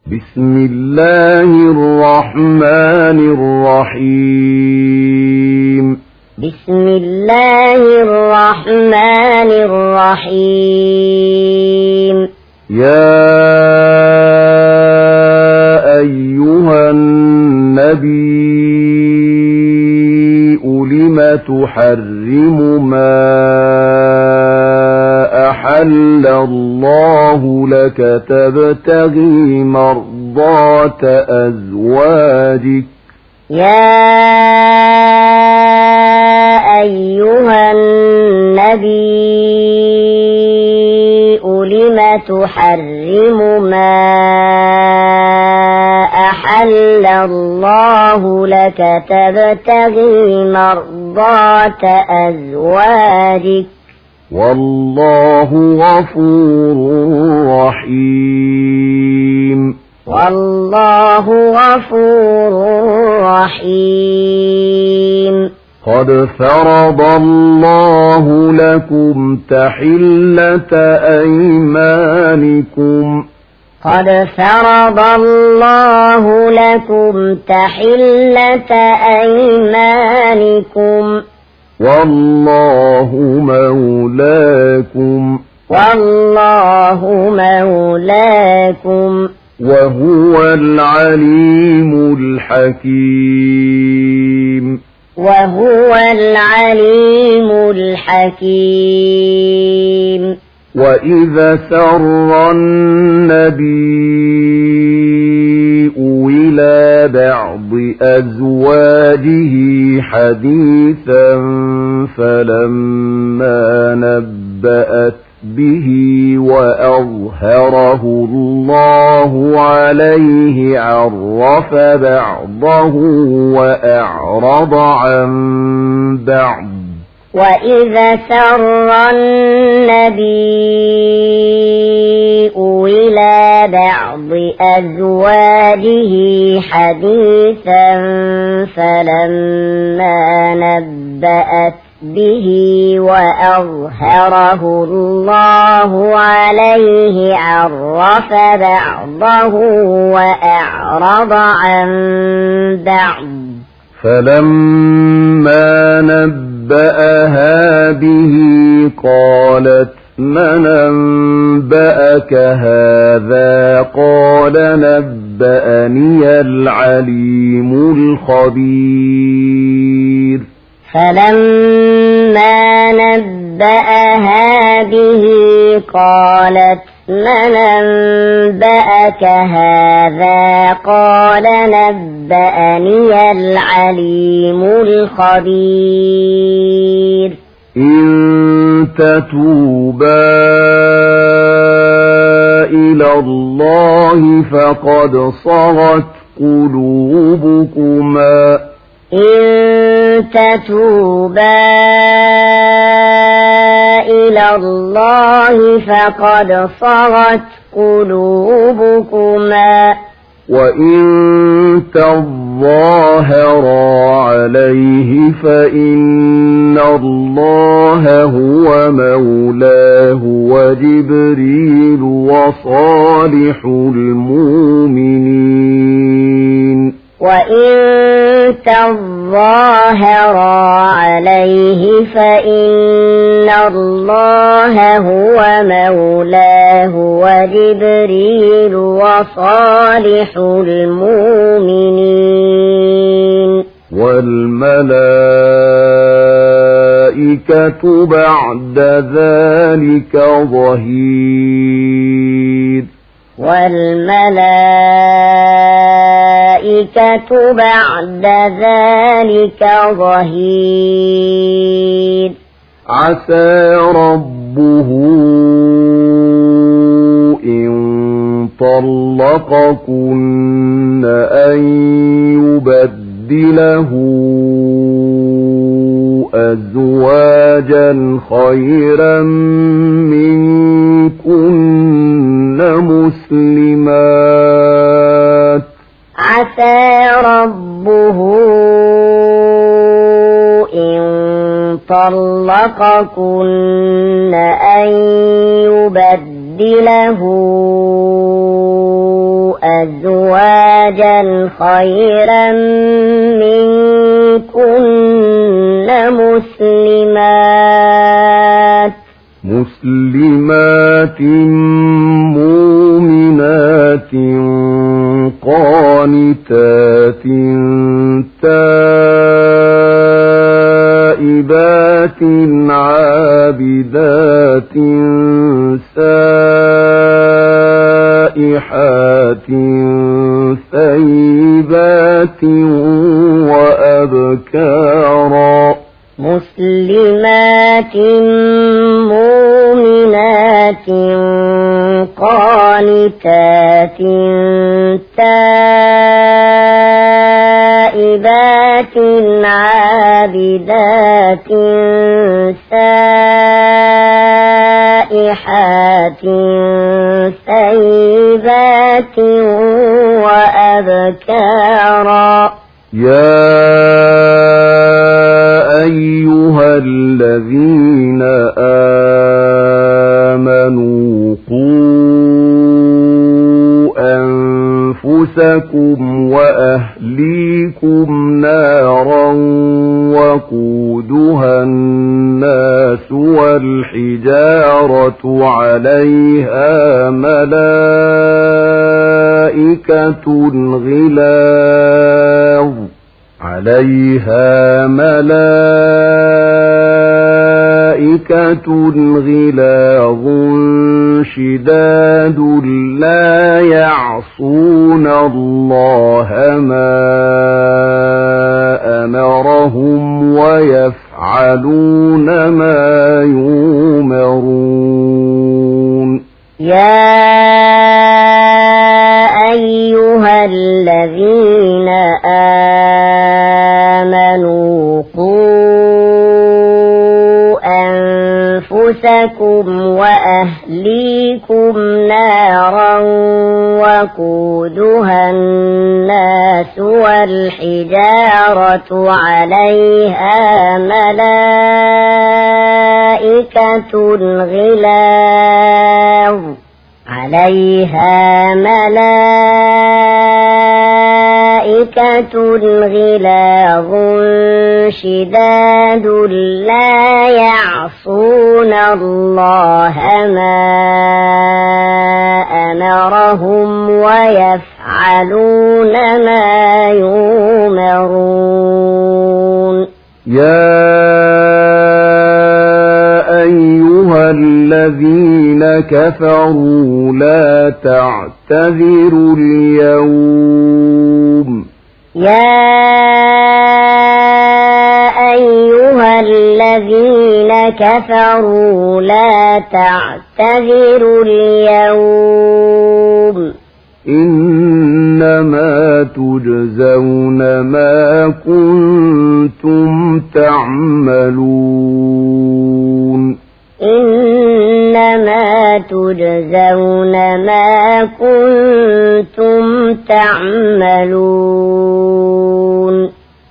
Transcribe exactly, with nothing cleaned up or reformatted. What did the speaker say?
بسم الله الرحمن الرحيم بسم الله الرحمن الرحيم يا أيها النبي لم تحرم ما أحل الله لك تبتغي مرضات أزواجك يا أيها النبي لم تحرم ما أحل الله لك تبتغي مرضات أزواجك والله غفور رحيم والله غفور رحيم قد فرض الله لكم تحلة أيمانكم قد فرض الله لكم تحلة أيمانكم والله مولاكم والله مولاكم وهو العليم الحكيم وهو العليم الحكيم وإذا سر النبي إلى بعض أزواجه حديثا فلما نبأت به وأظهره الله عليه عرف بعضه وأعرض عن بعض وإذا سر النبي إلى بعض أزواجه حديثا فلما نبأت به وأظهره الله عليه عرف بعضه وأعرض عن بعض فلما نبأها به قالت من أنبأك هذا قال نبأني العليم الخبير فلما نبأها به قالت من أنبأك هذا قال نبأني العليم الخبير إن تتوبا إلى الله فقد صغت قلوبكما إن تتوبا إلى الله فقد صغت قلوبكما وإن تظاهرا عليه فإن الله هو مولاه وجبريل وصالح المؤمنين وإن تظاهرا عليه فإن الله هو مولاه وجبريل وصالح المؤمنين والملائكة بعد ذلك ظهير والملائكة بعد ذلك ظهير عسى ربه إن طلقكن أن يبدله أزواجا خيرا منكن مسلمات عسى ربه إن طلقكن أن يبدله أزواجا خيرا منكن مسلمات مسلمات مؤمنات قانتات تائبات عابدات سائحات ثيبات وأبكارا مسلمات مؤمنات قانتات تائبات عابدات سائحات ثيبات وأبكارا يا أيها الذين آمنوا قوا أنفسكم وأهليكم نارا وقودها الناس والحجارة عليها ملائكة غلاظ عليها ملائكة غلاظ شداد لا يعصون الله ما أمرهم ويفعلون ما يؤمرون يا أيها الذين آمنوا قوا أنفسكم وأهليكم نارا وقودها الناس والحجارة عليها ملائكة غلاظ عليها ملائكة غلاظ شداد لا يعصون الله ما أمرهم ويفعلون ما يؤمرون يا أيها الذين كفروا لا تعتذروا اليوم يا أيها الذين كفروا لا تعتذروا اليوم إنما تجزون ما كنتم تعملون إنما تجزون ما كنتم تعملون